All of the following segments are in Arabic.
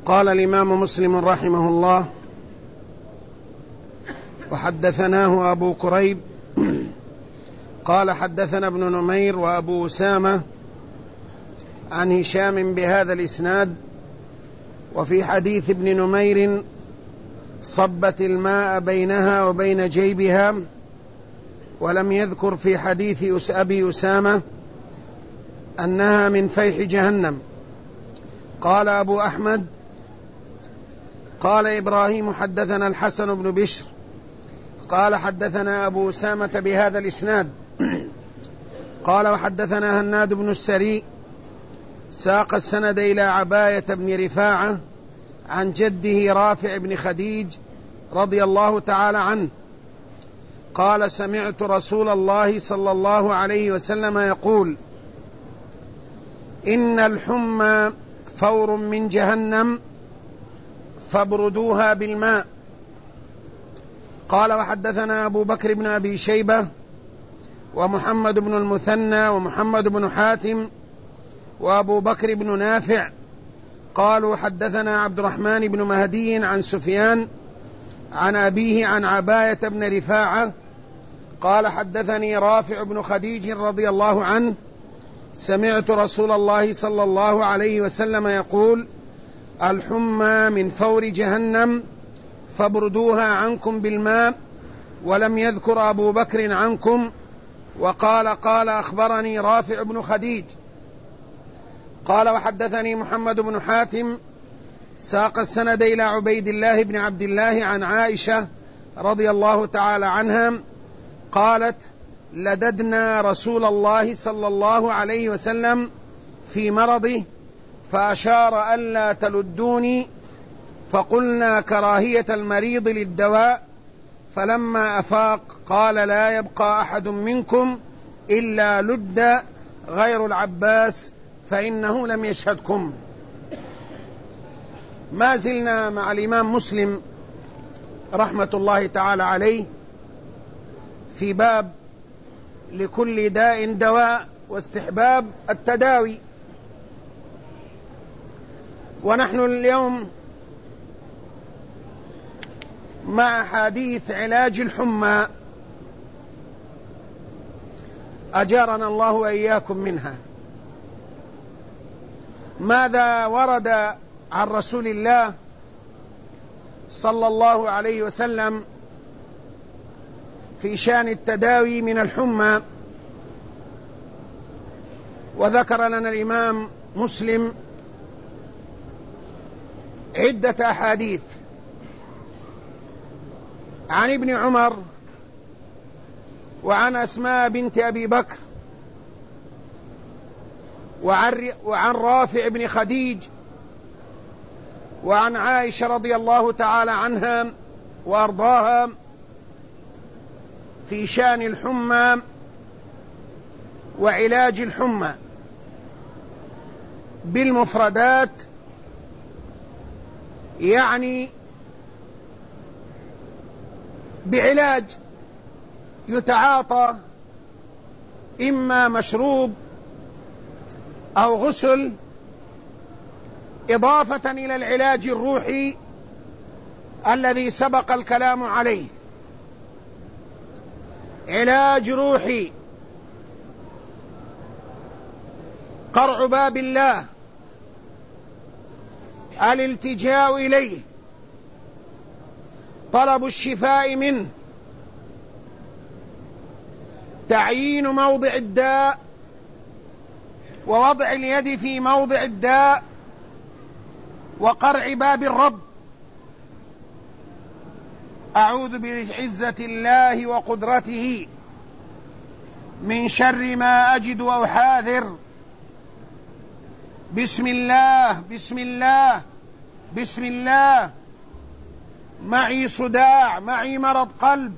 قال الإمام مسلم رحمه الله: وحدثناه أبو كريب قال حدثنا ابن نمير وأبو أسامة عن هشام بهذا الإسناد. وفي حديث ابن نمير: صبت الماء بينها وبين جيبها، ولم يذكر في حديث أبي أسامة أنها من فيح جهنم. قال أبو أحمد: قال إبراهيم حدثنا الحسن بن بشر قال حدثنا أبو أسامة بهذا الإسناد. قال وحدثنا هناد بن السري ساق السند إلى عباية بن رفاعة عن جده رافع بن خديج رضي الله تعالى عنه قال: سمعت رسول الله صلى الله عليه وسلم يقول: إن الحمى فور من جهنم فابردوها بالماء. قال وحدثنا أبو بكر بن أبي شيبة ومحمد بن المثنى ومحمد بن حاتم وأبو بكر بن نافع قالوا حدثنا عبد الرحمن بن مهدي عن سفيان عن أبيه عن عباية بن رفاعة قال: حدثني رافع بن خديج رضي الله عنه: سمعت رسول الله صلى الله عليه وسلم يقول: الحمى من فور جهنم فابردوها عنكم بالماء. ولم يذكر أبو بكر عنكم، قال أخبرني رافع بن خديج. قال وحدثني محمد بن حاتم ساق السند إلى عبيد الله بن عبد الله عن عائشة رضي الله تعالى عنها قالت: لددنا رسول الله صلى الله عليه وسلم في مرضه فأشار ألا تلدوني، فقلنا: كراهية المريض للدواء. فلما أفاق قال: لا يبقى أحد منكم إلا لد غير العباس فإنه لم يشهدكم. ما زلنا مع الإمام مسلم رحمة الله تعالى عليه في باب لكل داء دواء واستحباب التداوي. ونحن اليوم مع حديث علاج الحمى أجارنا الله وإياكم منها. ماذا ورد عن رسول الله صلى الله عليه وسلم في شأن التداوي من الحمى؟ وذكر لنا الإمام مسلم عدة أحاديث عن ابن عمر وعن أسماء بنت أبي بكر وعن رافع بن خديج وعن عائشة رضي الله تعالى عنها وأرضاها في شأن الحمى وعلاج الحمى بالمفردات، يعني بعلاج يتعاطى إما مشروب أو غسل، إضافة إلى العلاج الروحي الذي سبق الكلام عليه. علاج روحي: قرع باب الله، الالتجاء إليه، طلب الشفاء منه، تعيين موضع الداء ووضع اليد في موضع الداء وقرع باب الرب. أعوذ بعزة الله وقدرته من شر ما أجد أو حاذر. بسم الله بسم الله بسم الله. معي صداع، معي مرض قلب،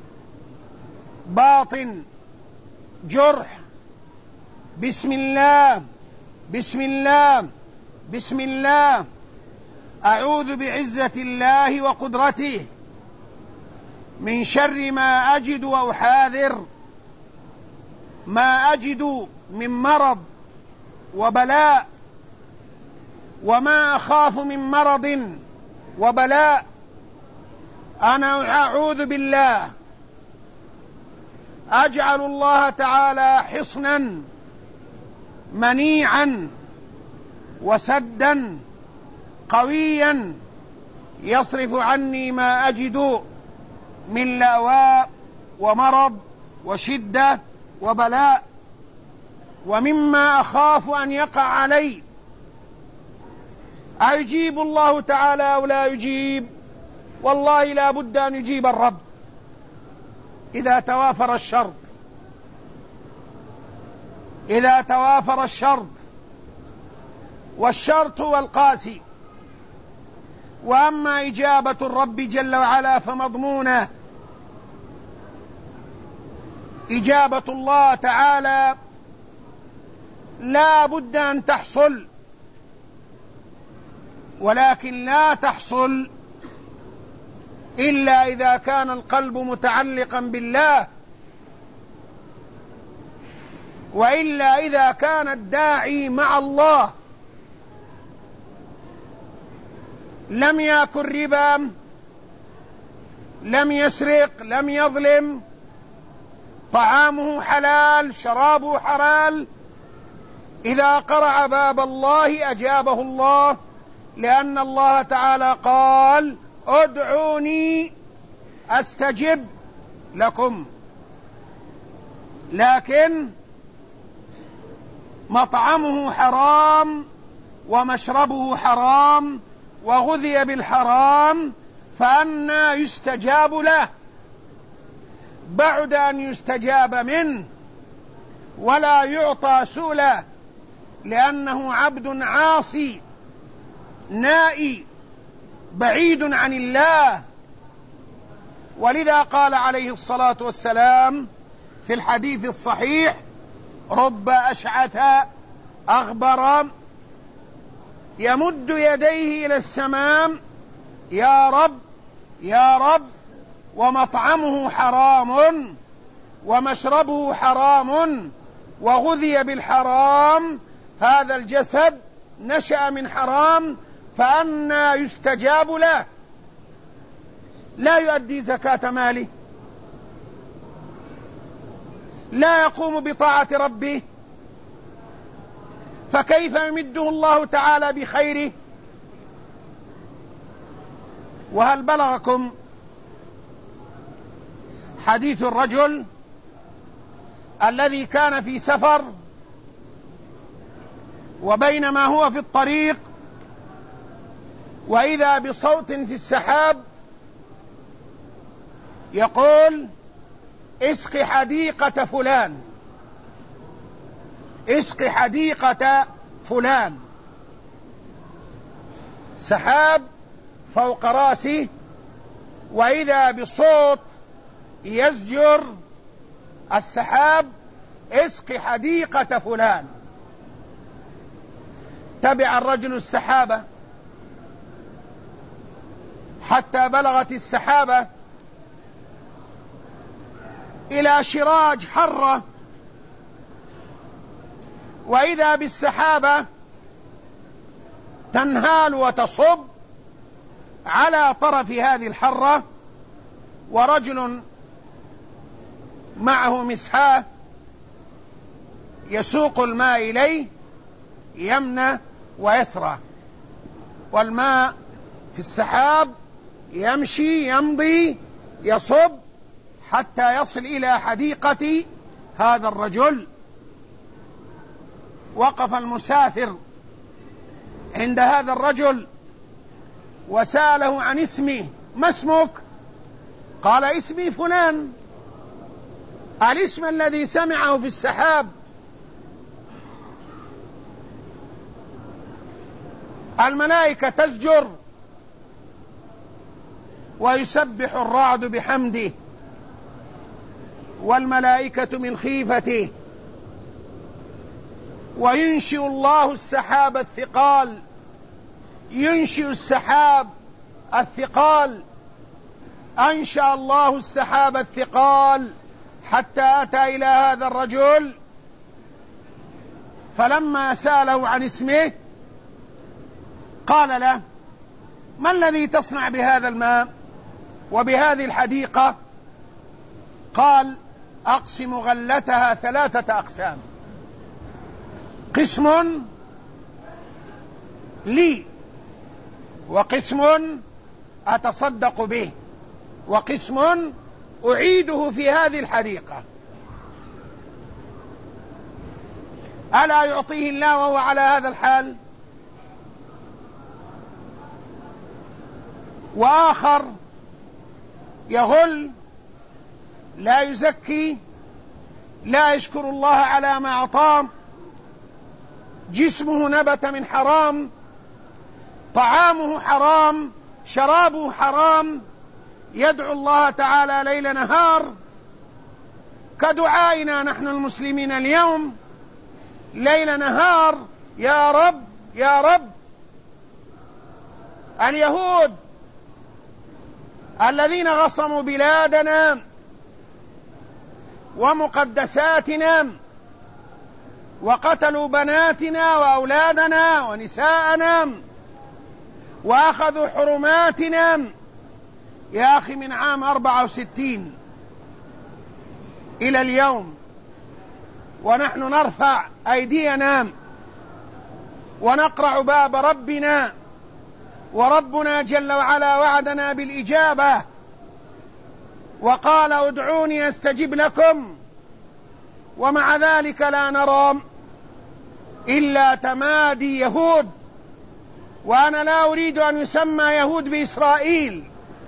باطن، جرح. بسم الله بسم الله بسم الله. أعوذ بعزة الله وقدرته من شر ما أجد أو حاذر. ما أجد من مرض وبلاء وما أخاف من مرض وبلاء أنا أعوذ بالله أجعل الله تعالى حصنا منيعا وسدا قويا يصرف عني ما أجد من لأواء ومرض وشدة وبلاء، ومما أخاف أن يقع علي. أيجيب الله تعالى أو لا يجيب؟ والله لا بد أن يجيب الرب إذا توافر الشرط، إذا توافر الشرط، والشرط هو القاسي. وأما إجابة الرب جل وعلا فمضمونة إجابة الله تعالى لا بد أن تحصل، ولكن لا تحصل إلا إذا كان القلب متعلقا بالله، وإلا إذا كان الداعي مع الله لم يأكل ربا، لم يسرق، لم يظلم، طعامه حلال، شرابه حلال، إذا قرع باب الله أجابه الله، لأن الله تعالى قال ادعوني أستجب لكم. لكن مطعمه حرام ومشربه حرام وغذي بالحرام، فأنى يستجاب له؟ بعد أن يستجاب منه ولا يعطى سؤله، لأنه عبد عاصي نائي بعيد عن الله. ولذا قال عليه الصلاة والسلام في الحديث الصحيح: رب أشعث أغبر يمد يديه إلى السماء يا رب يا رب، ومطعمه حرام ومشربه حرام وغذي بالحرام، هذا الجسد نشأ من حرام، فأنى يستجاب له؟ لا يؤدي زكاة ماله، لا يقوم بطاعة ربه، فكيف يمده الله تعالى بخيره؟ وهل بلغكم حديث الرجل الذي كان في سفر، وبينما هو في الطريق وإذا بصوت في السحاب يقول: اسق حديقة فلان، اسق حديقة فلان. سحاب فوق راسه، وإذا بصوت يزجر السحاب: اسق حديقة فلان. تبع الرجل السحابة حتى بلغت السحابة إلى شراج حرة، وإذا بالسحابة تنهال وتصب على طرف هذه الحرة، ورجل معه مسحاه يسوق الماء إليه يمنى ويسرى، والماء في السحاب يمشي يمضي يصب حتى يصل إلى حديقة هذا الرجل. وقف المسافر عند هذا الرجل وسأله عن اسمه: ما اسمك؟ قال: اسمي فلان، الاسم الذي سمعه في السحاب. الملائكة تزجر ويسبح الرعد بحمده والملائكة من خيفته، وينشئ الله السحاب الثقال، ينشئ السحاب الثقال. أنشأ الله السحاب الثقال حتى أتى إلى هذا الرجل، فلما سأله عن اسمه قال له: ما الذي تصنع بهذا الماء وبهذه الحديقة؟ قال: أقسم غلتها 3 أقسام، قسم لي، وقسم أتصدق به، وقسم أعيده في هذه الحديقة. ألا يعطيه الله وهو على هذا الحال؟ وآخر يغل، لا يزكي، لا يشكر الله على ما أعطاه، جسمه نبت من حرام، طعامه حرام، شرابه حرام، يدعو الله تعالى ليل نهار كدعائنا نحن المسلمين اليوم ليل نهار: يا رب يا رب. اليهود الذين غصموا بلادنا ومقدساتنا وقتلوا بناتنا وأولادنا ونساءنا وأخذوا حرماتنا يا أخي من عام 64 إلى اليوم، ونحن نرفع أيدينا ونقرع باب ربنا، وربنا جل وعلا وعدنا بالإجابة وقال: ادعوني أستجب لكم، ومع ذلك لا نرى إلا تمادي يهود. وأنا لا أريد أن يسمى يهود بإسرائيل،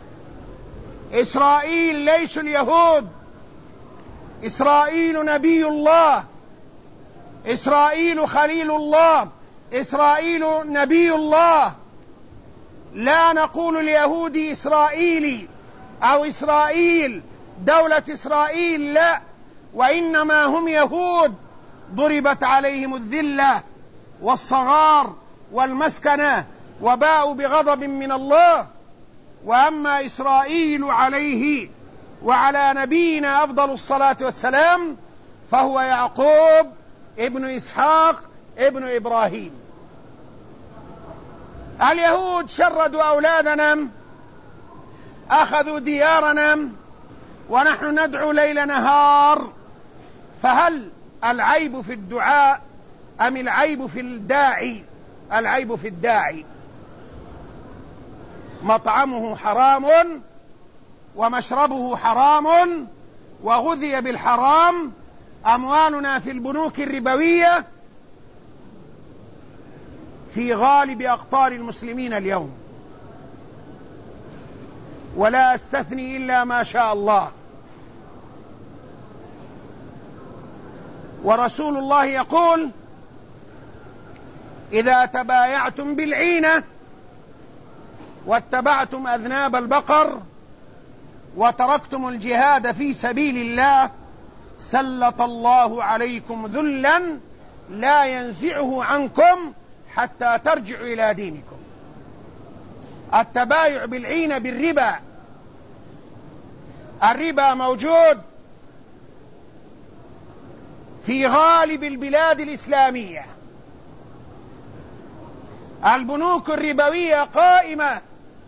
إسرائيل ليسوا اليهود، إسرائيل نبي الله، إسرائيل خليل الله، إسرائيل نبي الله. لا نقول اليهود إسرائيلي أو إسرائيل دولة إسرائيل، لا، وإنما هم يهود ضربت عليهم الذلة والصغار والمسكنة وباءوا بغضب من الله. وأما إسرائيل عليه وعلى نبينا أفضل الصلاة والسلام فهو يعقوب ابن إسحاق ابن إبراهيم. اليهود شردوا أولادنا، أخذوا ديارنا، ونحن ندعو ليل نهار. فهل العيب في الدعاء أم العيب في الداعي؟ العيب في الداعي. مطعمه حرام ومشربه حرام وغذي بالحرام، أموالنا في البنوك الربوية في غالب أقطار المسلمين اليوم، ولا أستثني إلا ما شاء الله. ورسول الله يقول: إذا تبايعتم بالعينة واتبعتم أذناب البقر وتركتم الجهاد في سبيل الله سلط الله عليكم ذلا لا ينزعه عنكم حتى ترجعوا إلى دينكم. التبايع بالعينة بالربا، الربا موجود في غالب البلاد الإسلامية، البنوك الربوية قائمة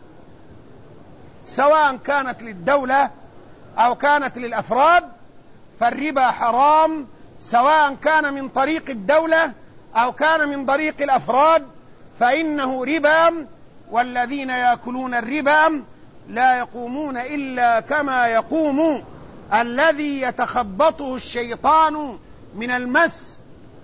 سواء كانت للدولة أو كانت للأفراد، فالربا حرام سواء كان من طريق الدولة أو كان من طريق الأفراد، فإنه ربا. والذين يأكلون الربا لا يقومون إلا كما يقوم الذي يتخبطه الشيطان من المس.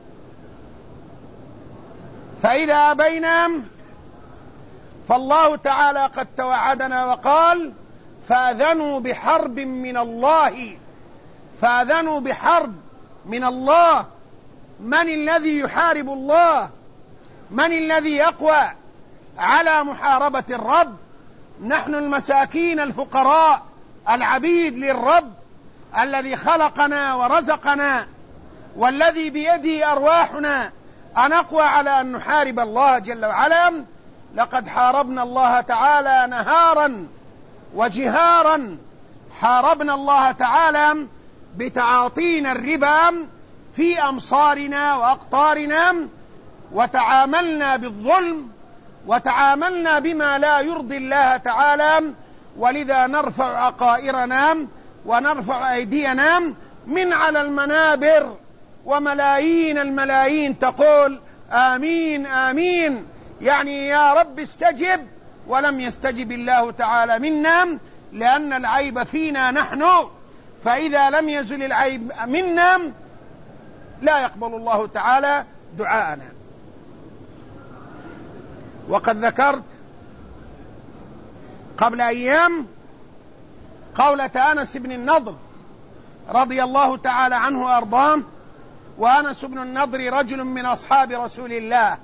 فإذا أبينا فالله تعالى قد توعدنا وقال: فأذنوا بحرب من الله. فأذنوا بحرب من الله. من الذي يحارب الله؟ من الذي يقوى على محاربة الرب؟ نحن المساكين الفقراء العبيد للرب الذي خلقنا ورزقنا والذي بيده أرواحنا، أنقوى على أن نحارب الله جل وعلا. لقد حاربنا الله تعالى نهارا وجهارا، حاربنا الله تعالى بتعاطينا الربا في أمصارنا وأقطارنا، وتعاملنا بالظلم وتعاملنا بما لا يرضي الله تعالى، ولذا نرفع عقائرنا ونرفع أيدينا من على المنابر، وملايين الملايين تقول آمين آمين، يعني يا رب استجب، ولم يستجب الله تعالى منا، لأن العيب فينا نحن، فإذا لم يزل العيب منا لا يقبل الله تعالى دعاءنا. وقد ذكرت قبل أيام قولة أنس بن النضر رضي الله تعالى عنه وأرضاه، وأنس بن النضر رجل من أصحاب رسول الله،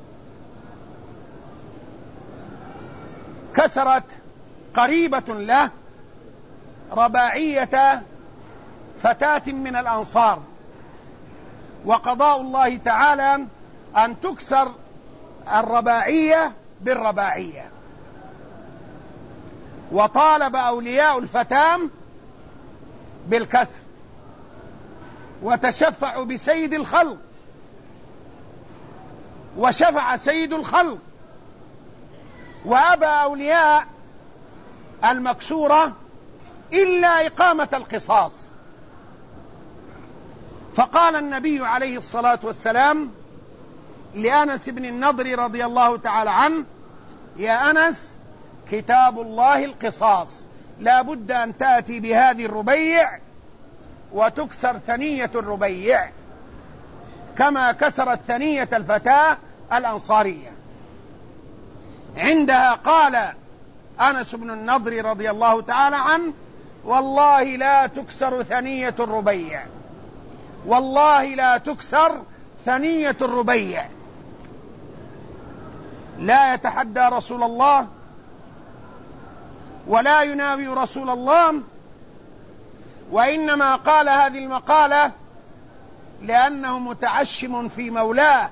كسرت قريبة له رباعية فتاة من الأنصار، وقضاء الله تعالى أن تكسر الرباعية بالرباعية، وطالب أولياء الفتاة بالكسر، وتشفعوا بسيد الخلق، وشفع سيد الخلق، وأبى أولياء المكسورة إلا إقامة القصاص. فقال النبي عليه الصلاة والسلام لأنس بن النضر رضي الله تعالى عنه: يا أنس، كتاب الله القصاص، لا بد أن تأتي بهذه الربيع وتكسر ثنية الربيع كما كسرت ثنية الفتاة الأنصارية. عندها قال أنس بن النضر رضي الله تعالى عنه: والله لا تكسر ثنية الربيع، والله لا تكسر ثنية الربيع. لا يتحدى رسول الله ولا يناوي رسول الله، وإنما قال هذه المقالة لأنه متعشم في مولاه،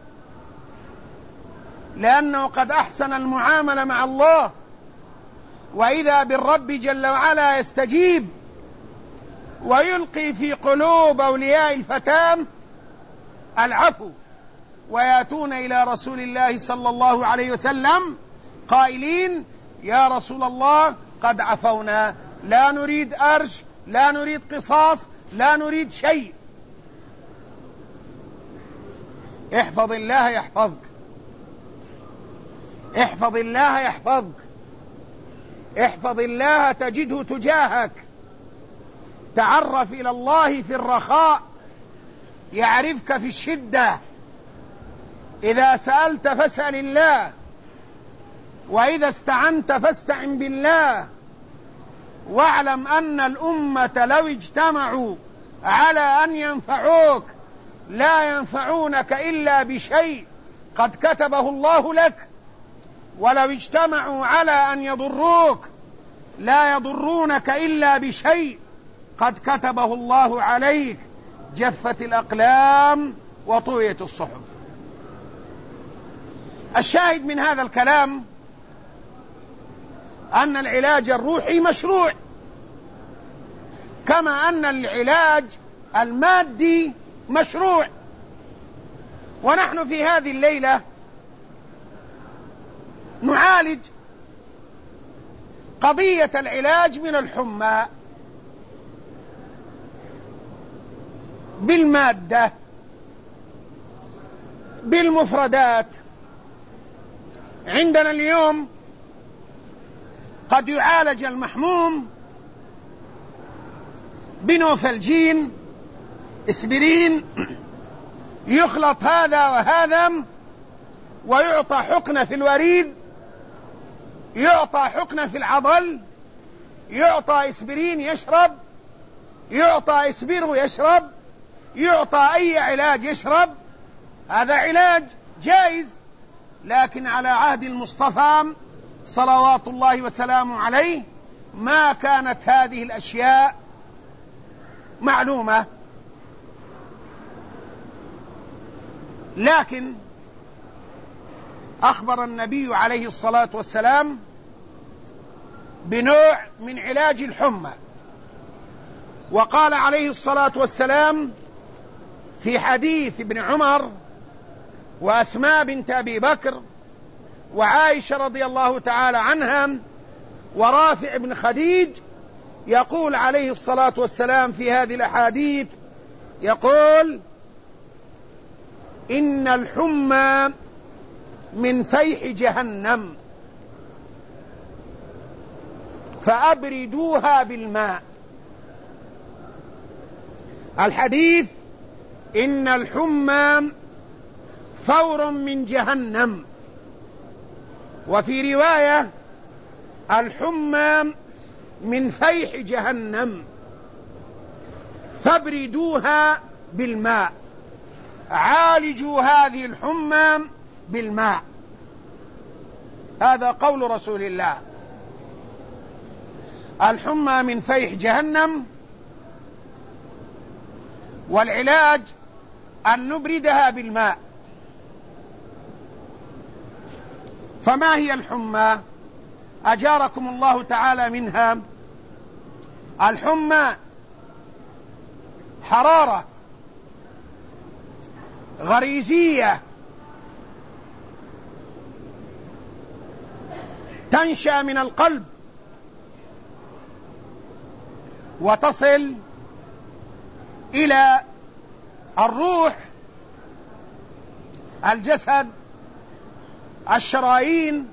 لأنه قد أحسن المعاملة مع الله، وإذا بالرب جل وعلا يستجيب ويلقي في قلوب أولياء الفتاة العفو، ويأتون إلى رسول الله صلى الله عليه وسلم قائلين: يا رسول الله، قد عفونا، لا نريد أرش، لا نريد قصاص، لا نريد شيء. احفظ الله يحفظك، احفظ الله يحفظك، احفظ الله تجده تجاهك، تعرف إلى الله في الرخاء يعرفك في الشدة، إذا سألت فاسأل الله، وإذا استعنت فاستعن بالله، واعلم أن الأمة لو اجتمعوا على أن ينفعوك لا ينفعونك إلا بشيء قد كتبه الله لك، ولو اجتمعوا على أن يضروك لا يضرونك إلا بشيء قد كتبه الله عليك. جفت الأقلام وطويت الصحف. الشاهد من هذا الكلام أن العلاج الروحي مشروع، كما أن العلاج المادي مشروع. ونحن في هذه الليلة نعالج قضية العلاج من الحمى بالمادة، بالمفردات. عندنا اليوم قد يعالج المحموم بنوفلجين، اسبرين، يخلط هذا وهذا ويعطى حقنة في الوريد، يعطى حقنة في العضل، يعطى اسبرين يشرب، يعطى اسبيرو يشرب، يعطى أي علاج يشرب. هذا علاج جائز، لكن على عهد المصطفى صلوات الله وسلامه عليه ما كانت هذه الأشياء معلومة. لكن أخبر النبي عليه الصلاة والسلام بنوع من علاج الحمى، وقال عليه الصلاة والسلام في حديث ابن عمر وأسماء بنت أبي بكر وعائشة رضي الله تعالى عنها ورافع بن خديج، يقول عليه الصلاة والسلام في هذه الأحاديث، يقول: إن الحمى من فيح جهنم فأبردوها بالماء. الحديث: إن الحمى فور من جهنم، وفي رواية: الحمى من فيح جهنم فابردوها بالماء، عالجوا هذه الحمى بالماء. هذا قول رسول الله. الحمى من فيح جهنم، والعلاج أن نبردها بالماء. فما هي الحمى؟ أجاركم الله تعالى منها. الحمى حرارة غريزية تنشأ من القلب وتصل إلى الروح، الجسد، الشرايين،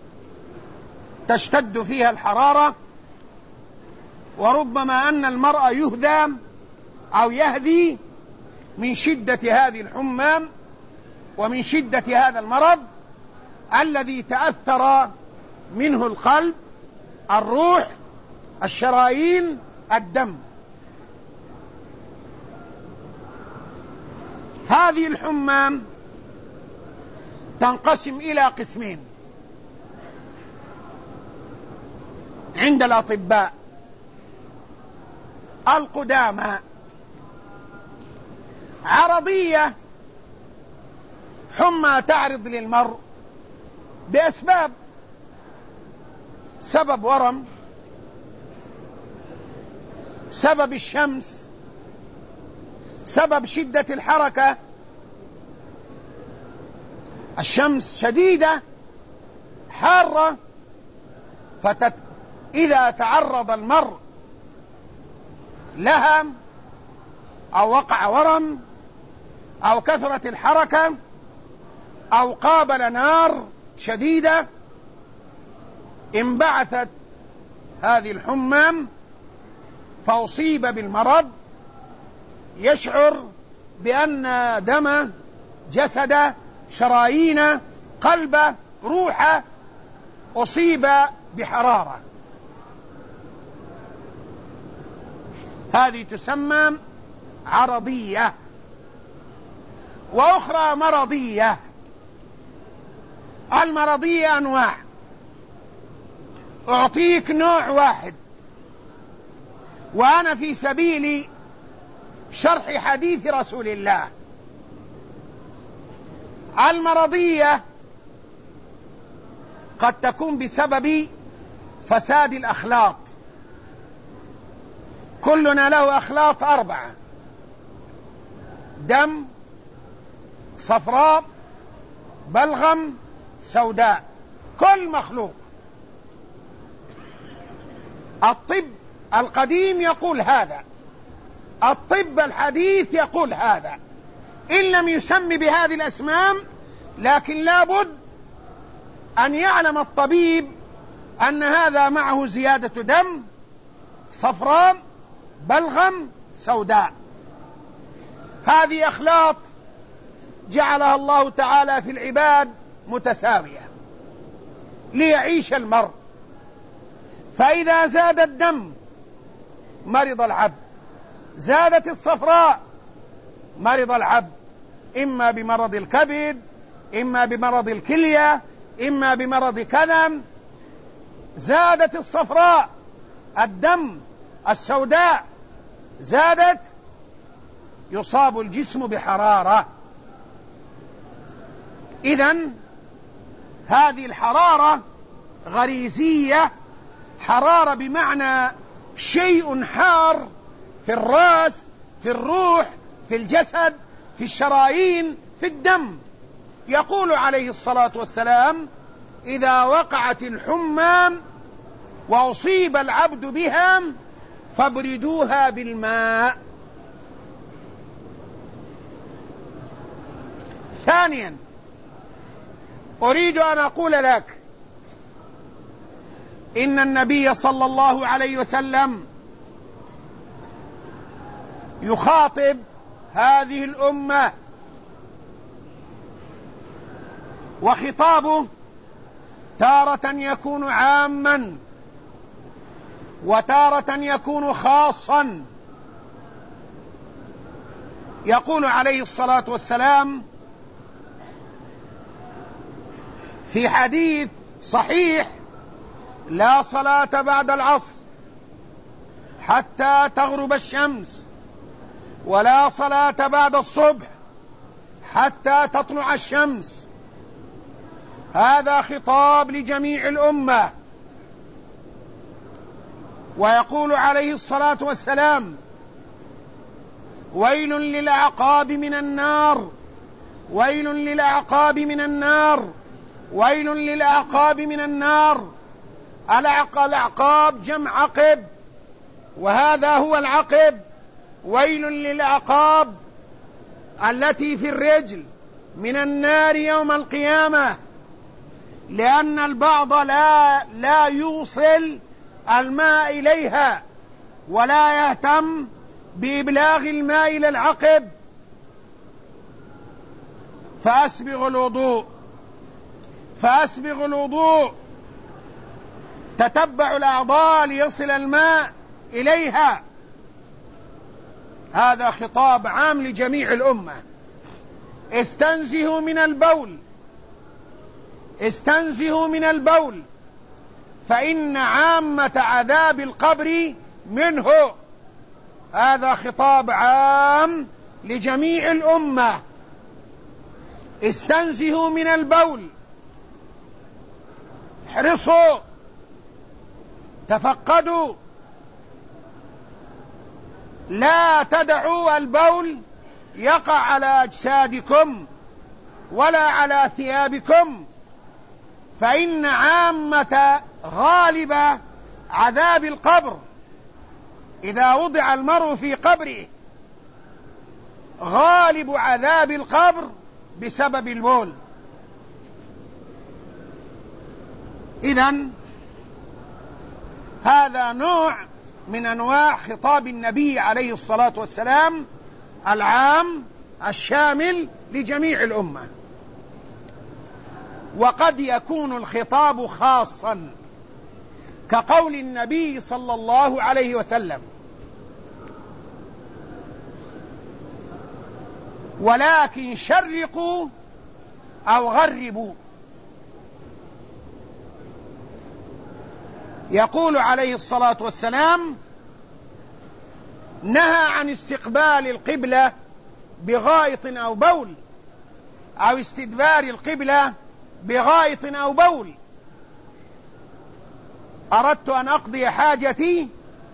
تشتد فيها الحرارة، وربما أن المرء يهذى أو يهذي من شدة هذه الحمى ومن شدة هذا المرض الذي تأثر منه القلب، الروح، الشرايين، الدم. هذه الحمى تنقسم إلى قسمين عند الأطباء القدامى: عرضية، حمى تعرض للمرء بأسباب، سبب ورم، سبب الشمس، سبب شدة الحركة، الشمس شديدة حارة، إذا تعرض المرء لها أو وقع ورم أو كثرت الحركة أو قابل نار شديدة، انبعثت هذه الحمى فأصيب بالمرض، يشعر بأن دم جسده، شرايينه، قلبه، روحه أصيب بحرارة. هذه تسمى عرضية. وأخرى مرضية. المرضية أنواع، أعطيك نوع واحد، وأنا في سبيل شرح حديث رسول الله. المرضية قد تكون بسبب فساد الأخلاط. كلنا له أخلاط 4: دم، صفراء، بلغم، سوداء، كل مخلوق. الطب القديم يقول هذا، الطب الحديث يقول هذا، إن لم يسم بهذه الأسماء، لكن لابد أن يعلم الطبيب أن هذا معه زيادة دم، صفراء، بلغم، سوداء. هذه أخلاط جعلها الله تعالى في العباد متساوية ليعيش المرء. فإذا زاد الدم مرض العبد، زادت الصفراء مرض العبد، إما بمرض الكبد، إما بمرض الكلية، إما بمرض كذا. زادت الصفراء الدم، السوداء زادت، يصاب الجسم بحرارة. إذن هذه الحرارة غريزية، حرارة بمعنى شيء حار في الرأس، في الروح، في الجسد، في الشرايين، في الدم. يقول عليه الصلاة والسلام: إذا وقعت الحمى وأصيب العبد بها فابردوها بالماء. ثانيا، أريد أن أقول لك إن النبي صلى الله عليه وسلم يخاطب هذه الأمة، وخطابه تارة يكون عاما وتارة يكون خاصا. يقول عليه الصلاة والسلام في حديث صحيح: لا صلاة بعد العصر حتى تغرب الشمس، ولا صلاة بعد الصبح حتى تطلع الشمس. هذا خطاب لجميع الأمة. ويقول عليه الصلاة والسلام: ويل للأعقاب من النار، ويل للأعقاب من النار، ويل للأعقاب من النار. الأعقاب جمع عقب، وهذا هو العقب. ويل للأعقاب التي في الرجل من النار يوم القيامة، لأن البعض لا يوصل الماء إليها ولا يهتم بإبلاغ الماء إلى العقب. فأسبغ الوضوء، تتبع الأعضاء ليصل الماء إليها. هذا خطاب عام لجميع الأمة. استنزهوا من البول فإن عامة عذاب القبر منه. هذا خطاب عام لجميع الأمة. استنزهوا من البول، احرصوا، تفقدوا، لا تدعوا البول يقع على أجسادكم ولا على ثيابكم، فإن عامة غالب عذاب القبر إذا وضع المرء في قبره، غالب عذاب القبر بسبب البول. إذن هذا نوع من أنواع خطاب النبي عليه الصلاة والسلام العام الشامل لجميع الأمة. وقد يكون الخطاب خاصا كقول النبي صلى الله عليه وسلم: ولكن شرقوا أو غربوا. يقول عليه الصلاة والسلام: نهى عن استقبال القبلة بغائط أو بول، أو استدبار القبلة بغائط أو بول. أردت أن أقضي حاجتي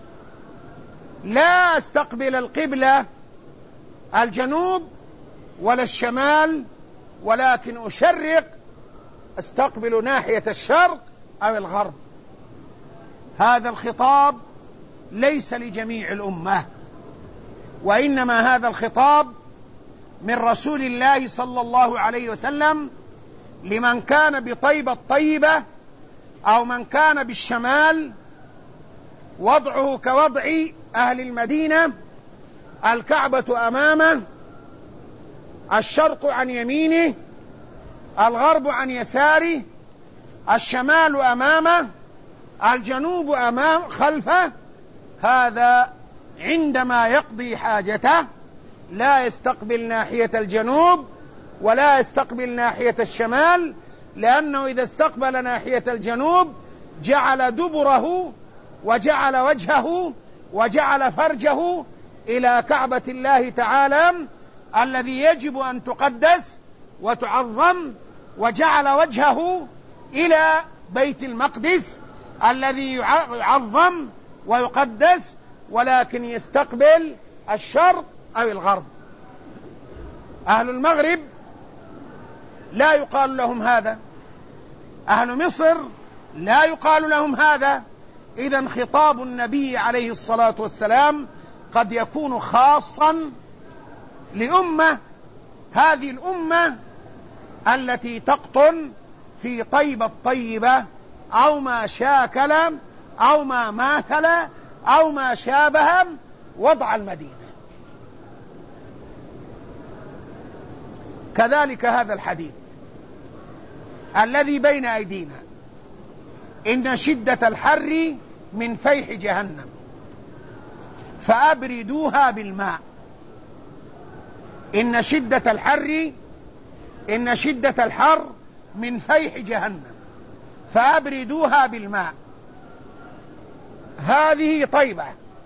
لا أستقبل القبلة الجنوب ولا الشمال، ولكن أشرق، أستقبل ناحية الشرق أو الغرب. هذا الخطاب ليس لجميع الأمة، وإنما هذا الخطاب من رسول الله صلى الله عليه وسلم لمن كان بطيبة الطيبة أو من كان بالشمال، وضعه كوضع أهل المدينة: الكعبة أمامه، الشرق عن يمينه، الغرب عن يساره، الشمال أمامه، الجنوب خلفه. هذا عندما يقضي حاجته لا يستقبل ناحية الجنوب ولا يستقبل ناحية الشمال، لأنه إذا استقبل ناحية الجنوب جعل دبره وجعل وجهه وجعل فرجه إلى كعبة الله تعالى الذي يجب أن تقدس وتعظم، وجعل وجهه إلى بيت المقدس الذي يعظم ويقدس، ولكن يستقبل الشرق أو الغرب. أهل المغرب لا يقال لهم هذا، أهل مصر لا يقال لهم هذا. إذن خطاب النبي عليه الصلاة والسلام قد يكون خاصا لأمة، هذه الأمة التي تقطن في طيبة الطيبة أو ما شاكل أو ما ماثل أو ما شابه وضع المدينة. كذلك هذا الحديث الذي بين أيدينا: إن شدة الحر من فيح جهنم فأبردوها بالماء. إن شدة الحر من فيح جهنم فأبردوها بالماء. هذه طيبة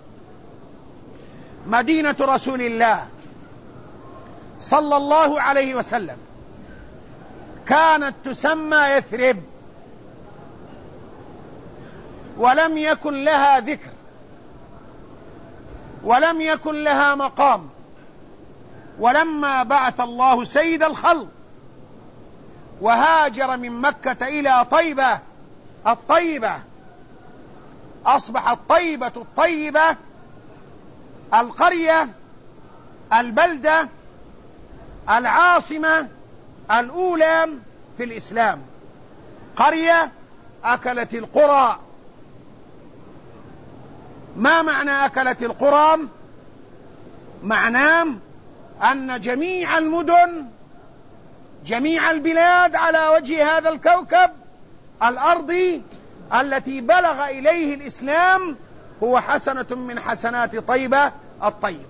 مدينة رسول الله صلى الله عليه وسلم، كانت تسمى يثرب، ولم يكن لها ذكر ولم يكن لها مقام. ولما بعث الله سيد الخلق وهاجر من مكة إلى طيبة الطيبة، أصبحت طيبة الطيبة القرية البلدة العاصمة الأولى في الإسلام، قرية أكلت القرى. ما معنى أكلت القرى؟ معناه أن جميع المدن، جميع البلاد على وجه هذا الكوكب الأرضي التي بلغ إليه الإسلام هو حسنة من حسنات طيبة الطيبة.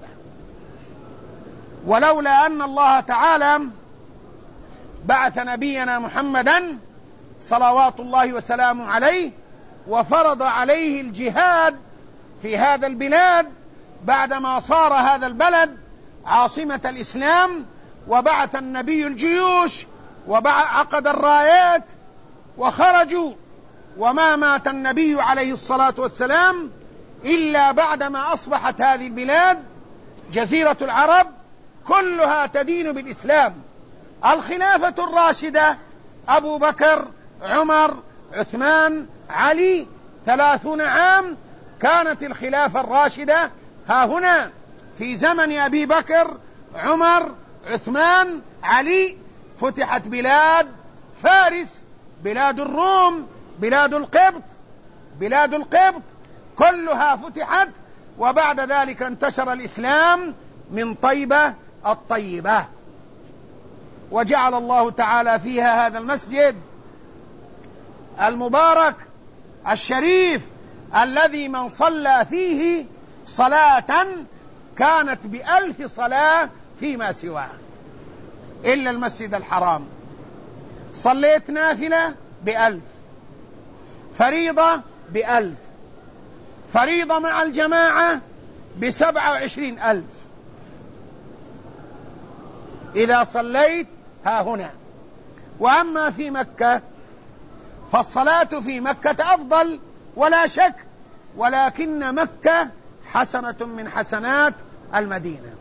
ولولا أن الله تعالى بعث نبينا محمدا صلوات الله وسلامه عليه وفرض عليه الجهاد في هذا البلاد بعدما صار هذا البلد عاصمة الإسلام، وبعث النبي الجيوش وعقد الرايات وخرجوا، وما مات النبي عليه الصلاة والسلام إلا بعدما أصبحت هذه البلاد جزيرة العرب كلها تدين بالإسلام. الخلافة الراشدة أبو بكر، عمر، عثمان، علي، 30 عام كانت الخلافة الراشدة ها هنا في زمن أبي بكر، عمر، عثمان، علي. فتحت بلاد فارس، بلاد الروم، بلاد القبط كلها فتحت، وبعد ذلك انتشر الإسلام من طيبة الطيبة. وجعل الله تعالى فيها هذا المسجد المبارك الشريف الذي من صلى فيه صلاة كانت ب1000 صلاة فيما سواه إلا المسجد الحرام. صليت نافلة ب1000، فريضة ب1000، فريضة مع الجماعة ب27,000 إذا صليت ها هنا. وأما في مكة فالصلاة في مكة أفضل ولا شك، ولكن مكة حسنة من حسنات المدينة.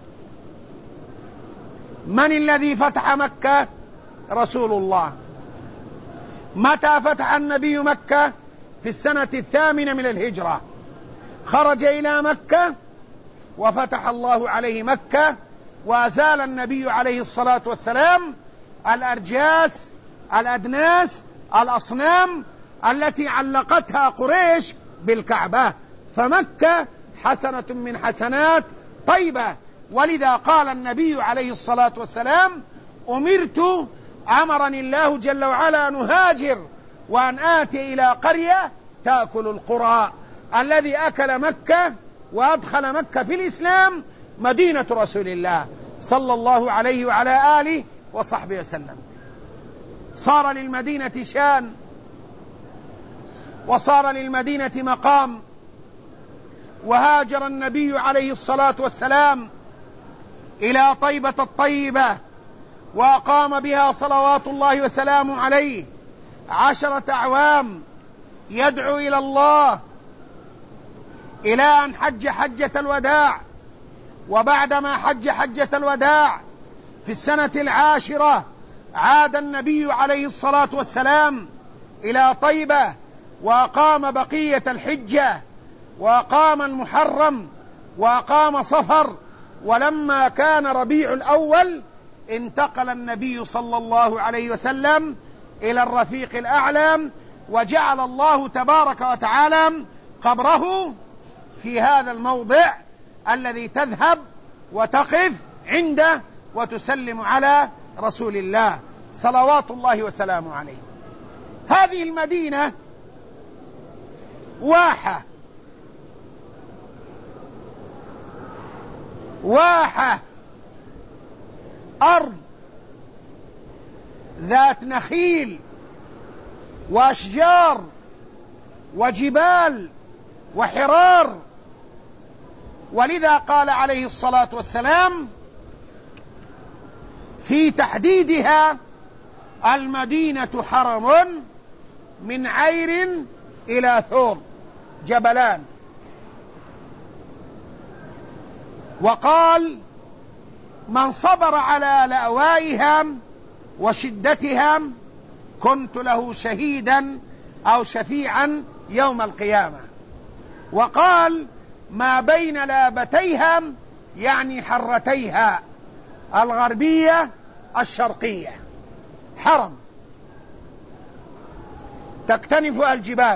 من الذي فتح مكة؟ رسول الله. متى فتح النبي مكة؟ في السنة 8 من الهجرة، خرج إلى مكة وفتح الله عليه مكة، وأزال النبي عليه الصلاة والسلام الأرجاس، الأدناس، الأصنام التي علقتها قريش بالكعبة. فمكة حسنة من حسنات طيبة. ولذا قال النبي عليه الصلاة والسلام: أمرني الله جل وعلا أن أهاجر وأن آتي إلى قرية تأكل القرى. الذي أكل مكة وأدخل مكة في الإسلام مدينة رسول الله صلى الله عليه وعلى آله وصحبه وسلم. صار للمدينة شان، وصار للمدينة مقام. وهاجر النبي عليه الصلاة والسلام إلى طيبة الطيبة، وأقام بها صلوات الله وسلامه عليه 10 أعوام يدعو إلى الله، إلى أن حج حجة الوداع. وبعدما حج حجة الوداع في السنة 10 عاد النبي عليه الصلاة والسلام إلى طيبة، وأقام بقية الحجة، وأقام المحرم، وأقام صفر. ولما كان ربيع الأول انتقل النبي صلى الله عليه وسلم إلى الرفيق الأعلى، وجعل الله تبارك وتعالى قبره في هذا الموضع الذي تذهب وتقف عنده وتسلم على رسول الله صلوات الله وسلامه عليه. هذه المدينة واحة أرض ذات نخيل وأشجار وجبال وحرار، ولذا قال عليه الصلاة والسلام في تحديدها: المدينة حرم من عير إلى ثور، جبلان. وقال: من صبر على لأوائها وشدتها كنت له شهيدا أو شفيعا يوم القيامة. وقال: ما بين لابتيها يعني حرتيها الغربية الشرقية حرم، تكتنفها الجبال،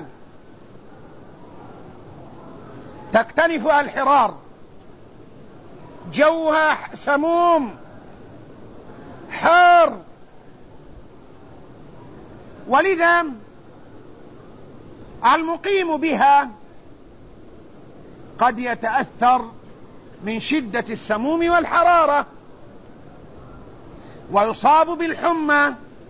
تكتنفها الحرار، جوها سموم حار. ولذا المقيم بها قد يتأثر من شدة السموم والحرارة ويصاب بالحمى.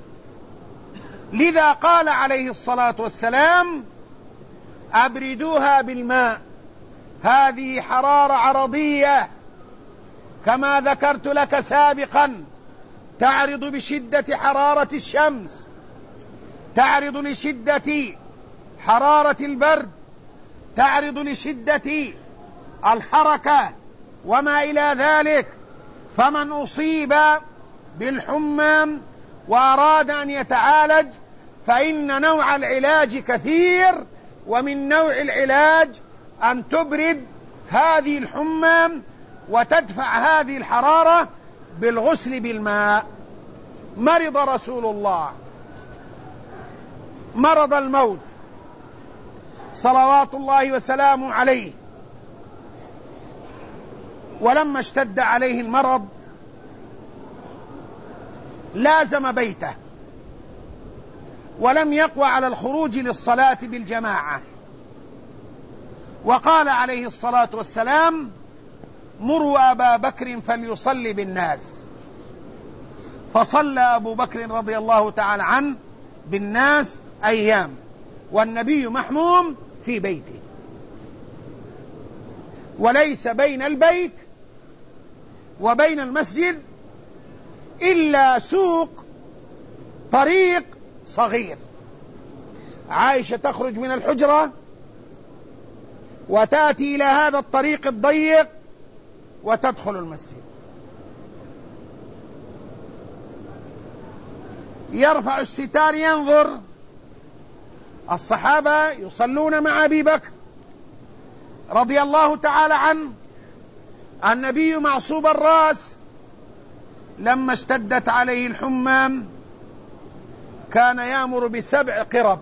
لذا قال عليه الصلاة والسلام: أبردوها بالماء، هذه حرارة عرضية كما ذكرت لك سابقا، تعرض بشدة حرارة الشمس، تعرض لشدة حرارة البرد، تعرض لشدة الحركة وما إلى ذلك. فمن أصيب بالحمى وأراد أن يتعالج فإن نوع العلاج كثير، ومن نوع العلاج أن تبرد هذه الحمى وتدفع هذه الحرارة بالغسل بالماء. مرض رسول الله مرض الموت صلوات الله وسلامه عليه، ولما اشتد عليه المرض لازم بيته ولم يقوى على الخروج للصلاة بالجماعة، وقال عليه الصلاة والسلام: مروا أبا بكر فليصلي بالناس. فصلى أبو بكر رضي الله تعالى عنه بالناس أيام، والنبي محموم في بيته، وليس بين البيت وبين المسجد إلا سوق طريق صغير. عائشة تخرج من الحجرة وتأتي إلى هذا الطريق الضيق وتدخل المسجد، يرفع الستار ينظر، الصحابة يصلون مع أبي بكر رضي الله تعالى عنه، النبي معصوب الرأس. لما اشتدت عليه الحمى كان يأمر ب7 قرب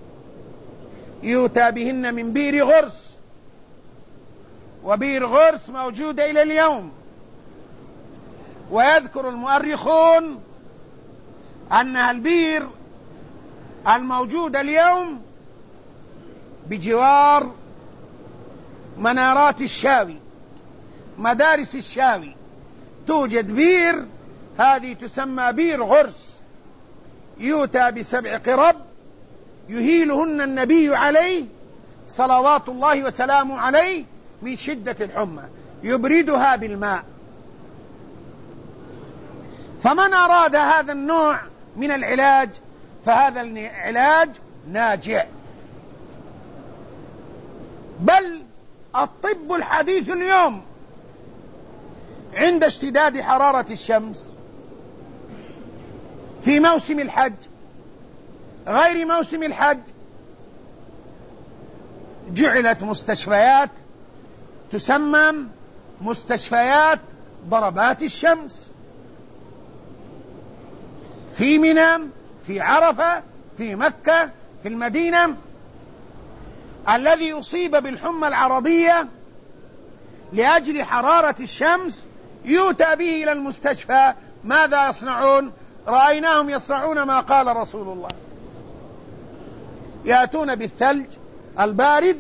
يؤتى بهن من بئر غرس، وبئر غرس موجودة إلى اليوم. ويذكر المؤرخون أنها البئر الموجودة اليوم بجوار منارات الشاوي، مدارس الشاوي، توجد بئر هذه تسمى بئر غرس، يؤتى ب7 قرب يهيلهن النبي عليه صلوات الله وسلامه عليه من شدة الحمى، يبردها بالماء. فمن أراد هذا النوع من العلاج فهذا العلاج ناجع. بل الطب الحديث اليوم عند اشتداد حرارة الشمس في موسم الحج غير موسم الحج جعلت مستشفيات تسمى مستشفيات ضربات الشمس في منى، في عرفة، في مكة، في المدينة. الذي يصيب بالحمى العرضية لأجل حرارة الشمس يؤتى به إلى المستشفى. ماذا يصنعون؟ رأيناهم يصنعون ما قال رسول الله، يأتون بالثلج البارد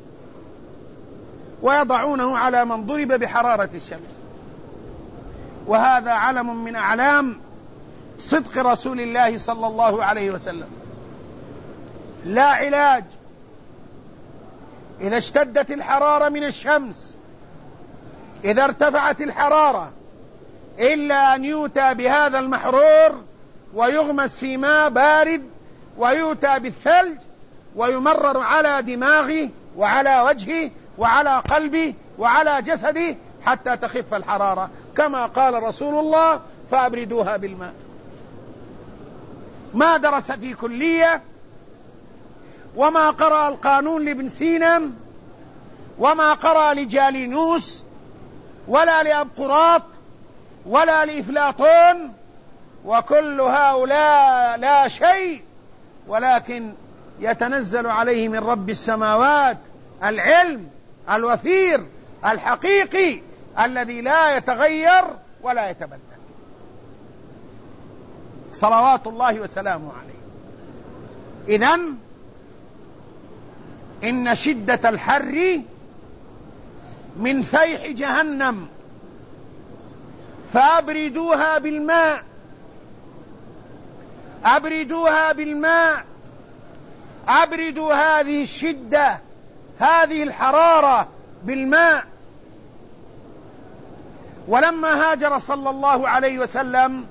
ويضعونه على من ضرب بحرارة الشمس. وهذا علم من أعلام صدق رسول الله صلى الله عليه وسلم. لا علاج إذا اشتدت الحرارة من الشمس، إذا ارتفعت الحرارة، إلا أن يؤتى بهذا المحرور ويغمس في ماء بارد ويؤتى بالثلج ويمرر على دماغه وعلى وجهه وعلى قلبه وعلى جسده حتى تخف الحرارة، كما قال رسول الله: فأبردوها بالماء. ما درس في كلية، وما قرأ القانون لابن سينا، وما قرأ لجالينوس، ولا لأبقراط، ولا لإفلاطون، وكل هؤلاء لا شيء، ولكن يتنزل عليه من رب السماوات العلم الوفير الحقيقي الذي لا يتغير ولا يتبدل، صلوات الله وسلامه عليه. إذن إن شدة الحر من فيح جهنم، فأبردوها بالماء، أبردوها بالماء، أبردوا هذه الشدة، هذه الحرارة بالماء. ولما هاجر صلى الله عليه وسلم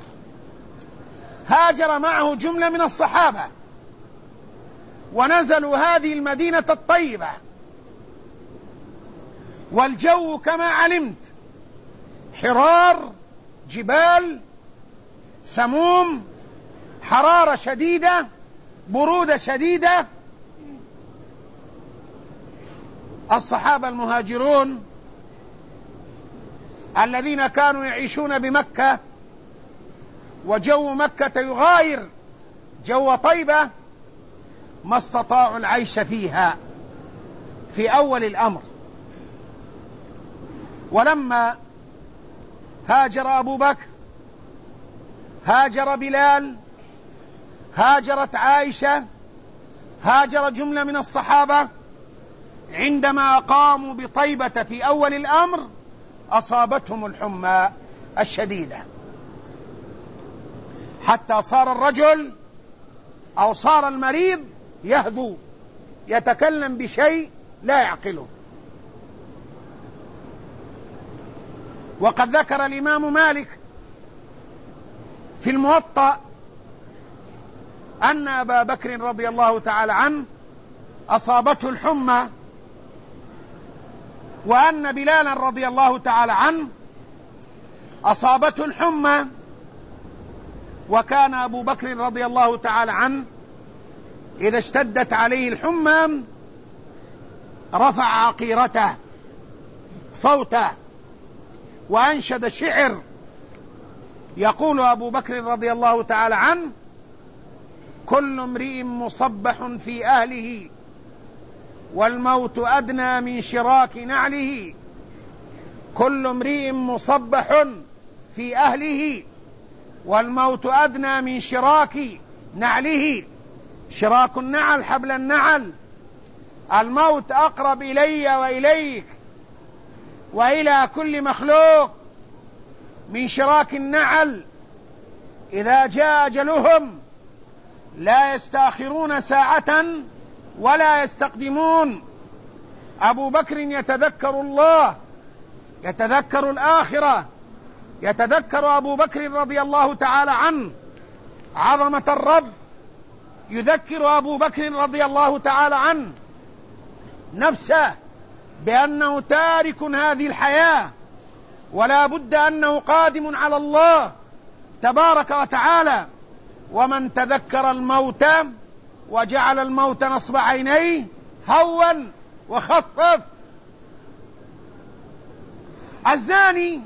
هاجر معه جملة من الصحابة، ونزلوا هذه المدينة الطيبة، والجو كما علمت حرار، جبال، سموم، حرارة شديدة، برودة شديدة. الصحابة المهاجرون الذين كانوا يعيشون بمكة وجو مكة يغاير جو طيبة ما استطاعوا العيش فيها في أول الأمر. ولما هاجر أبو بكر، هاجر بلال، هاجرت عائشة، هاجر جملة من الصحابة، عندما قاموا بطيبة في أول الأمر أصابتهم الحمى الشديدة، حتى صار الرجل أو صار المريض يهدو، يتكلم بشيء لا يعقله. وقد ذكر الإمام مالك في الموطأ أن أبا بكر رضي الله تعالى عنه أصابته الحمى، وأن بلالا رضي الله تعالى عنه أصابته الحمى، وكان أبو بكر رضي الله تعالى عنه إذا اشتدت عليه الحمى رفع عقيرته صوته وأنشد شعر، يقول أبو بكر رضي الله تعالى عنه: كل امرئ مصبح في أهله والموت أدنى من شراك نعله. كل امرئ مصبح في أهله والموت أدنى من شراك نعله. شراك النعل حبل النعل، الموت أقرب إلي وإليك وإلى كل مخلوق من شراك النعل. إذا جاء أجلهم لا يستأخرون ساعة ولا يستقدمون. أبو بكر يتذكر الله، يتذكر الآخرة، يتذكر أبو بكر رضي الله تعالى عنه عظمة الرب. يذكر أبو بكر رضي الله تعالى عنه نفسه بأنه تارك هذه الحياة، ولا بد أنه قادم على الله تبارك وتعالى، ومن تذكر الموت وجعل الموت نصب عينيه هون وخفف. الزاني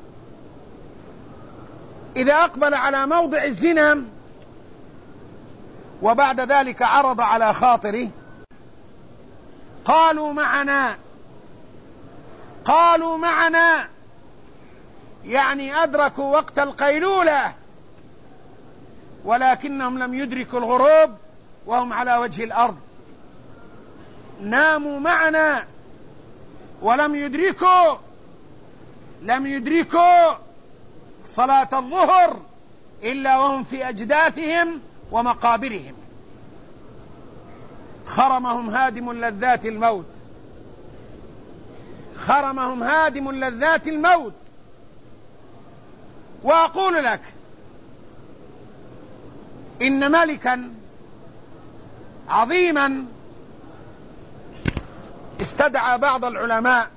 إذا أقبل على موضع الزنا وبعد ذلك عرض على خاطره قالوا معنا يعني أدركوا وقت القيلولة، ولكنهم لم يدركوا الغروب وهم على وجه الأرض، ناموا معنا ولم يدركوا صلاة الظهر إلا وهم في أجداثهم ومقابرهم. خرمهم هادم اللذات الموت. وأقول لك إن ملكا عظيما استدعى بعض العلماء،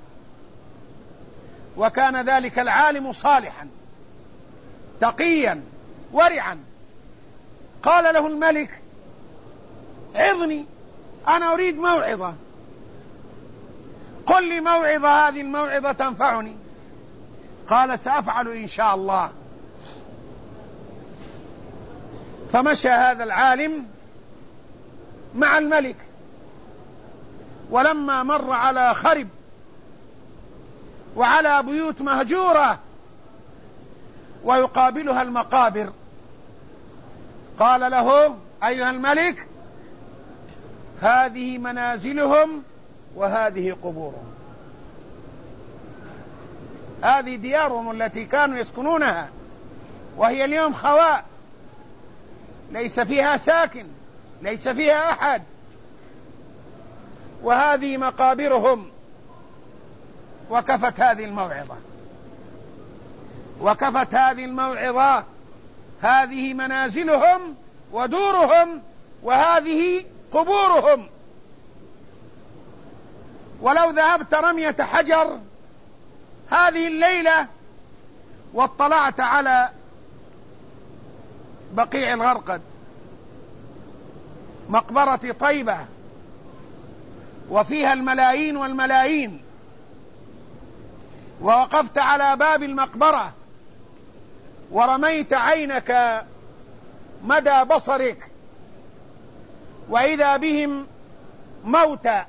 وكان ذلك العالم صالحا تقيا ورعا. قال له الملك: عظني، أنا أريد موعظة، قل لي موعظة، هذه الموعظة تنفعني. قال: سأفعل إن شاء الله. فمشى هذا العالم مع الملك، ولما مر على خرب وعلى بيوت مهجورة ويقابلها المقابر، قال له: أيها الملك، هذه منازلهم وهذه قبورهم، هذه ديارهم التي كانوا يسكنونها وهي اليوم خواء، ليس فيها ساكن، ليس فيها أحد، وهذه مقابرهم. وكفت هذه الموعظة، هذه منازلهم ودورهم وهذه قبورهم. ولو ذهبت رمية حجر هذه الليلة واطلعت على بقيع الغرقد، مقبرة طيبة وفيها الملايين والملايين، ووقفت على باب المقبرة ورميت عينك مدى بصرك وإذا بهم موتى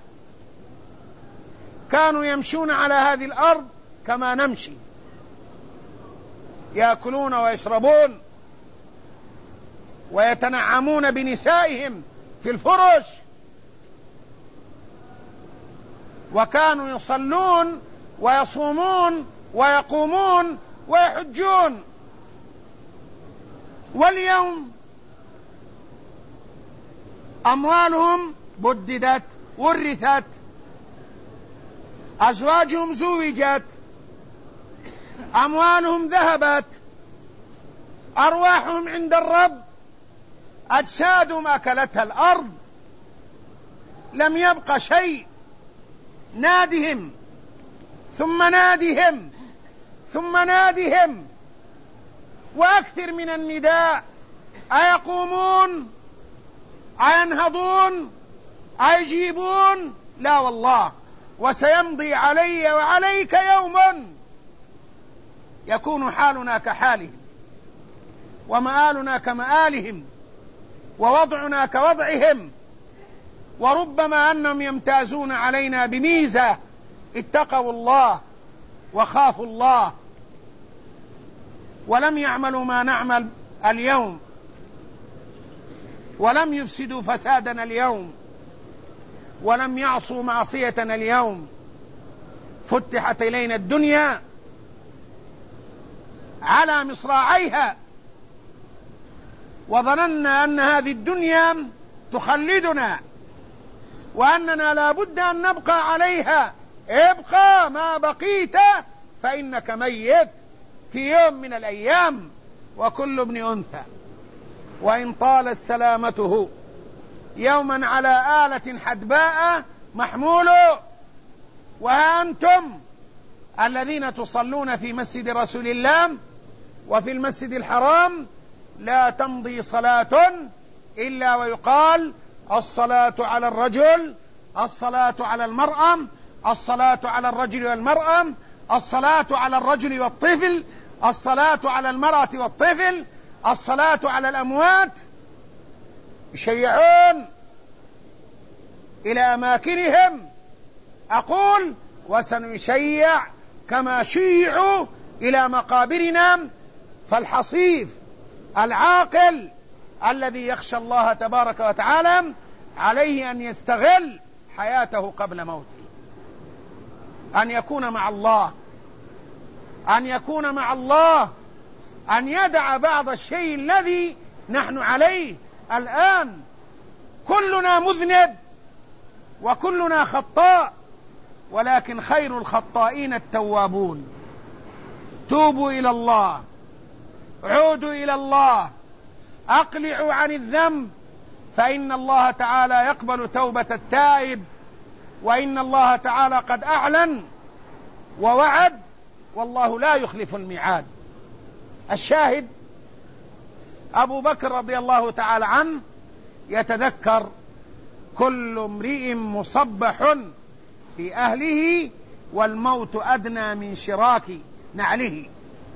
كانوا يمشون على هذه الأرض كما نمشي، يأكلون ويشربون ويتنعمون بنسائهم في الفرش، وكانوا يصلون ويصومون ويقومون ويحجون. واليوم أموالهم بددت ورثت، أزواجهم زوجت، أموالهم ذهبت، أرواحهم عند الرب، أجسادهم أكلتها الأرض، لم يبق شيء. نادهم ثم نادهم ثم نادهم، وأكثر من النداء: أيقومون؟ أينهضون؟ أيجيبون؟ لا والله، وسيمضي علي وعليك يوم يكون حالنا كحالهم ومآلنا كمآلهم ووضعنا كوضعهم، وربما أنهم يمتازون علينا بميزة: اتقوا الله وخافوا الله ولم يعملوا ما نعمل اليوم، ولم يفسدوا فسادنا اليوم، ولم يعصوا معصيتنا اليوم. فتحت إلينا الدنيا على مصراعيها، وظننا أن هذه الدنيا تخلدنا وأننا لا بد أن نبقى عليها. ابقى ما بقيت فإنك ميت في يوم من الأيام، وكل ابن أنثى وإن طالت سلامته يوما على آلة حدباء محمول. وها أنتم الذين تصلون في مسجد رسول الله وفي المسجد الحرام لا تمضي صلاة إلا ويقال الصلاة على الرجل، الصلاة على المرأة، الصلاة على الرجل والمرأة، الصلاة على الرجل والطفل، الصلاة على المرأة والطفل، الصلاة على الأموات. يشيعون إلى أماكنهم، أقول وسنشيع كما شيعوا إلى مقابرنا. فالحصيف العاقل الذي يخشى الله تبارك وتعالى عليه أن يستغل حياته قبل موته، أن يكون مع الله، أن يكون مع الله، أن يدع بعض الشيء الذي نحن عليه الآن. كلنا مذنب وكلنا خطاء، ولكن خير الخطائين التوابون. توبوا إلى الله، عودوا إلى الله، أقلعوا عن الذنب، فإن الله تعالى يقبل توبة التائب، وإن الله تعالى قد أعلن ووعد، والله لا يخلف الميعاد. الشاهد أبو بكر رضي الله تعالى عنه يتذكر كل امرئ مصبح في أهله والموت أدنى من شراك نعله.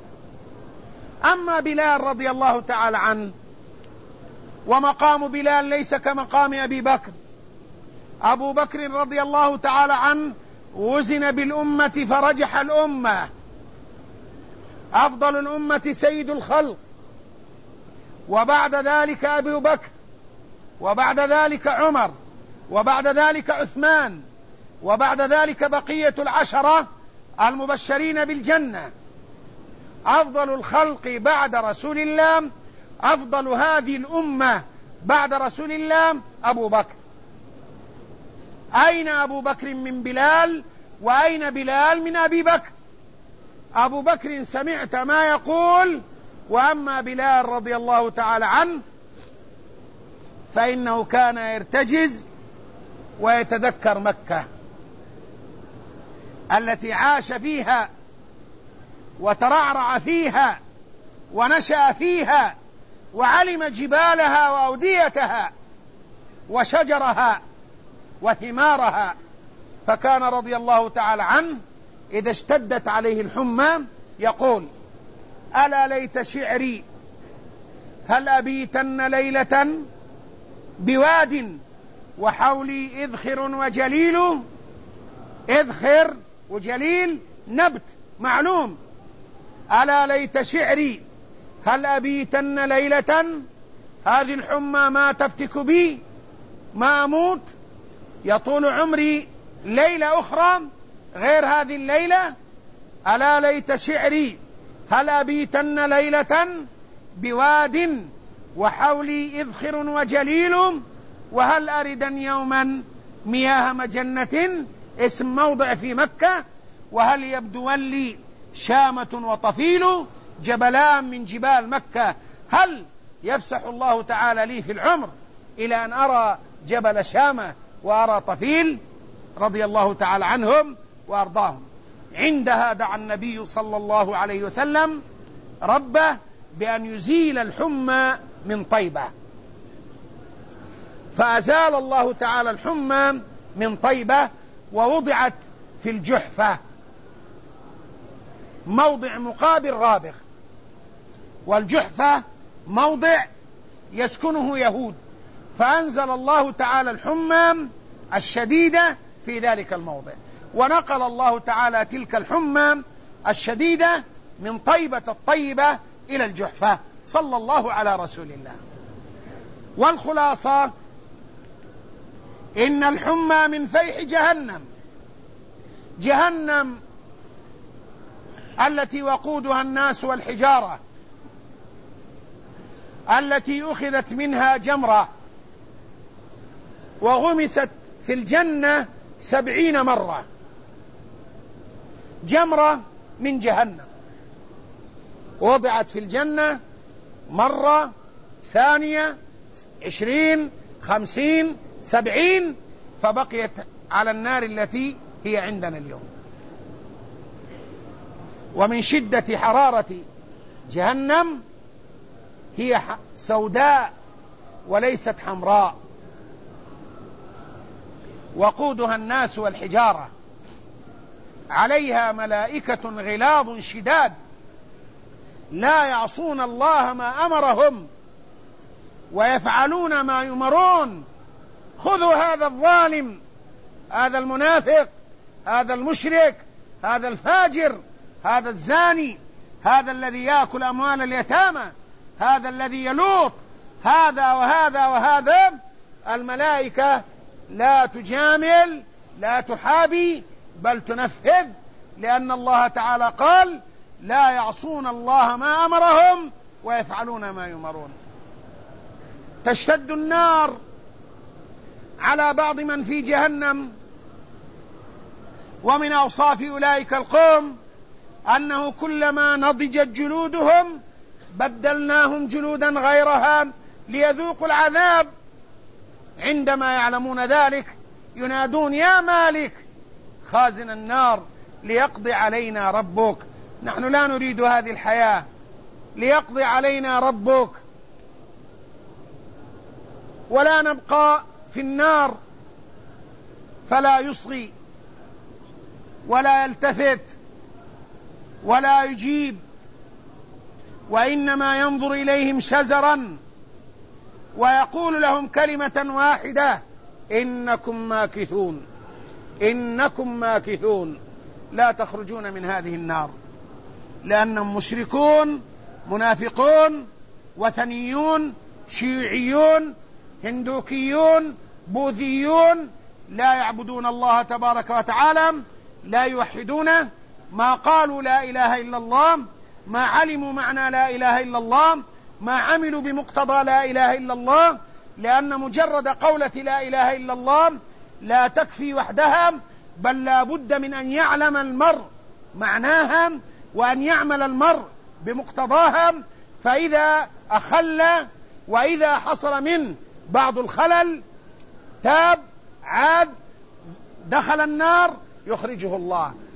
أما بلال رضي الله تعالى عنه، ومقام بلال ليس كمقام أبي بكر. أبو بكر رضي الله تعالى عنه وزن بالأمة فرجح الأمة، أفضل الأمة سيد الخلق، وبعد ذلك أبي بكر، وبعد ذلك عمر، وبعد ذلك عثمان، وبعد ذلك بقية العشرة المبشرين بالجنة. أفضل الخلق بعد رسول الله، أفضل هذه الأمة بعد رسول الله أبو بكر. أين أبو بكر من بلال؟ وأين بلال من أبي بكر؟ أبو بكر سمعت ما يقول، وأما بلال رضي الله تعالى عنه فإنه كان يرتجز ويتذكر مكة التي عاش فيها وترعرع فيها ونشأ فيها، وعلم جبالها وأوديتها وشجرها وثمارها. فكان رضي الله تعالى عنه إذا اشتدت عليه الحمى يقول: ألا ليت شعري هل أبيتن ليلة بواد وحولي إذخر وجليل. إذخر وجليل نبت معلوم. ألا ليت شعري هل أبيتن ليلة، هذه الحمى ما تفتك بي، ما أموت، يطول عمري ليلة أخرى غير هذه الليلة. ألا ليت شعري هل أبيتن ليلة بواد وحولي إذخر وجليل، وهل أردن يوما مياه مجنة، اسم موضع في مكة، وهل يبدون لي شامة وطفيل، جبلان من جبال مكة، هل يفسح الله تعالى لي في العمر إلى أن أرى جبل شامة وأرى طفيل؟ رضي الله تعالى عنهم وأرضاهم. عندها دعا النبي صلى الله عليه وسلم ربه بأن يزيل الحمى من طيبة، فأزال الله تعالى الحمى من طيبة، ووضعت في الجحفة موضع مقابل رابغ، والجحفة موضع يسكنه يهود، فأنزل الله تعالى الحمى الشديدة في ذلك الموضع، ونقل الله تعالى تلك الحمى الشديدة من طيبة الطيبة إلى الجحفة، صلى الله على رسول الله. والخلاصة إن الحمى من فيح جهنم، جهنم التي وقودها الناس والحجارة، التي أخذت منها جمرة وغمست في الجنة 70 مرة، جمرة من جهنم وضعت في الجنة مرة، ثانية، 20، 50، 70، فبقيت على النار التي هي عندنا اليوم. ومن شدة حرارة جهنم هي سوداء وليست حمراء، وقودها الناس والحجارة، عليها ملائكة غلاظ شداد لا يعصون الله ما أمرهم ويفعلون ما يؤمرون. خذوا هذا الظالم، هذا المنافق، هذا المشرك، هذا الفاجر، هذا الزاني، هذا الذي يأكل أموال اليتامى، هذا الذي يلوط، هذا وهذا وهذا. الملائكة لا تجامل، لا تحابي، بل تنفذ، لأن الله تعالى قال لا يعصون الله ما أمرهم ويفعلون ما يؤمرون. تشتد النار على بعض من في جهنم، ومن أوصاف أولئك القوم أنه كلما نضجت جلودهم بدلناهم جلودا غيرها ليذوقوا العذاب. عندما يعلمون ذلك ينادون يا مالك خازن النار ليقضي علينا ربك. نحن لا نريد هذه الحياة، ليقضي علينا ربك، ولا نبقى في النار. فلا يصغي ولا يلتفت ولا يجيب، وإنما ينظر إليهم شزرا ويقول لهم كلمة واحدة: إنكم ماكثون، إنكم ماكثون، لا تخرجون من هذه النار. لأنهم مشركون، منافقون، وثنيون، شيوعيون، هندوكيون، بوذيون، لا يعبدون الله تبارك وتعالى، لا يوحدونه، ما قالوا لا إله إلا الله، ما علموا معنى لا إله إلا الله، ما عملوا بمقتضى لا إله إلا الله. لأن مجرد قولة لا إله إلا الله لا تكفي وحدها، بل لا بد من أن يعلم المرء معناها وأن يعمل المرء بمقتضاها. فإذا أخل وإذا حصل منه بعض الخلل تاب، عاد، دخل النار، يخرجه الله.